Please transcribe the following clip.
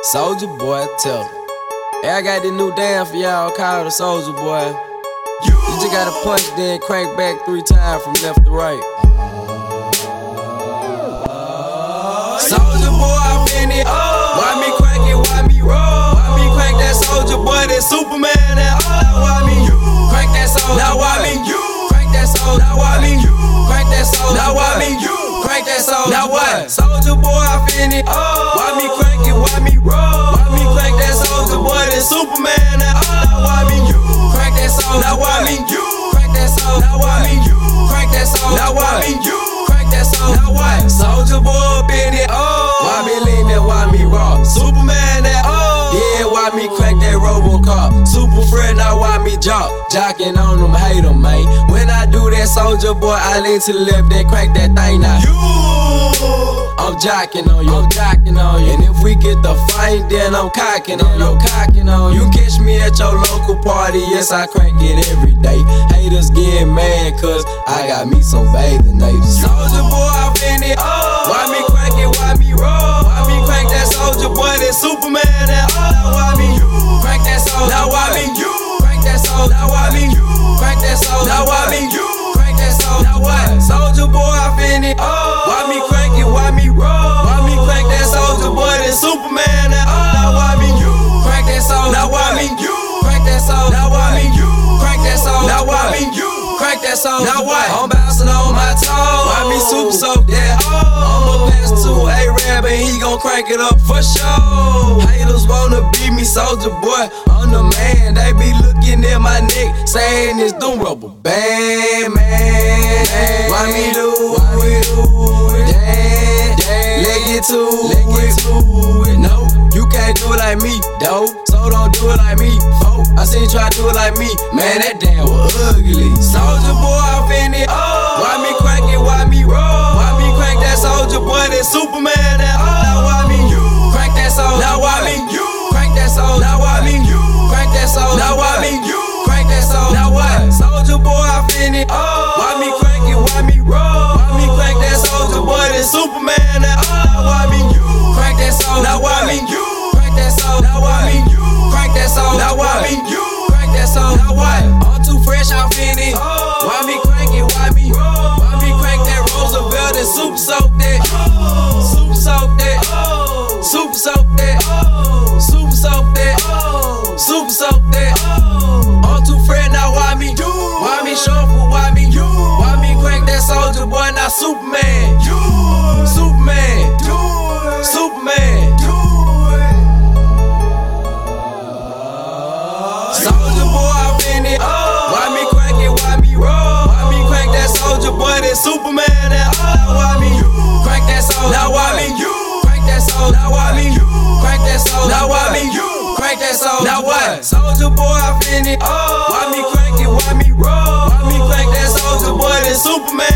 Soulja Boy, tell me. Hey, I got this new dance for y'all called the Soulja Boy. You just gotta punch, then crank back 3 times from left to right. Soulja Boy, I'm in it. Why me crank it? Why me roll? Why me crank that Soulja Boy? That Superman? That now why me crank that Soulja? Now why me crank that Soulja? Now why me crank that Soulja? Now why me crank that Soulja? Now what? Soulja Boy, I'm in it. Why me crank it? Why me roll? Why me crank that Soulja Boy? That Superman? That now why me crank that Soulja? Now why me crank that Soulja? Now why me crank that Soulja? Now why me crank that Soulja? Now what? Soulja Boy up in it. Why me lean that? Why me rock? Superman? That yeah, why me crank that Robocop? Super friend, now why me jock? Jocking on them, hate them, man. When I do that Soulja Boy, I lean to the left, then crank that thing now. I'm jocking on you, I'm jocking on you. And if we get the fight, then I'm cocking on you, cocking on you. You catch me at your local party, yes, I crank it every day. Haters get mad, cause I got me some bathing natives. Soulja Boy, I'm in it. Why me crank it? Why me roll? Why me crank that Soulja Boy? That Superman? That now why me crank that Soulja? Now why me crank that Soulja? Now why me crank that Soulja? Now why me crank that Soulja? Now what? Soulja Boy, I'm in it. Why me crank it? Why me roll? Why me crank that Soulja Boy? That Superman? That now why me crank that Soulja? Now why me crank that Soulja? Now why me crank that Soulja? Now why me crank that Soulja? Now what? I'm bouncing on my toes. Why me super soak that? I'ma pass to A-Rab and he gon' crank it up for sure. Haters wanna beat me, Soulja Boy, I'm the man. They be looking at my neck, saying it's doom rubber band, man. Why me do it? Let get to it. No, you can't do it like me, though. So don't do it like me, folk. I seen you try to do it like me, man. That damn was ugly. Soulja Boy, I'm in it. Why me crank it? Why me roll? Why me crank that Soulja Boy? That Superman? That now why me crank that Soulja? Now why me crank that Soulja? Now why me crank that Soulja? Now why me crank that Soulja? Now what? Soulja Boy, I'm in it. Why me crank it? Why me roll? Why me crank that Soulja Boy? That Superman? That now why me crank that Soulja? Now why me crank that Soulja? Now why me crank that Soulja? Now why me crank that Soulja? Now what? I'm too fresh off in it. Why me crank it? Why me crank that Roosevelt and super soak that? Super soak that. Super soak that. Super soak that. Super soak that. I'm too fresh now. Why me shuffle? Why me crank that Soulja Boy? Now Superman. Superman. Superman. Soulja Boy, I'm in it. Why me crank it? Why me roll? Why me crank that Soulja Boy? That Superman? That now why me crank that Soulja? Now why me crank that Soulja? Now why me crank that Soulja? Now why me crank that Soulja? Now what? Soulja Boy, I'm in it. Why me crank it? Why me roll? Why me crank that Soulja Boy? That Superman?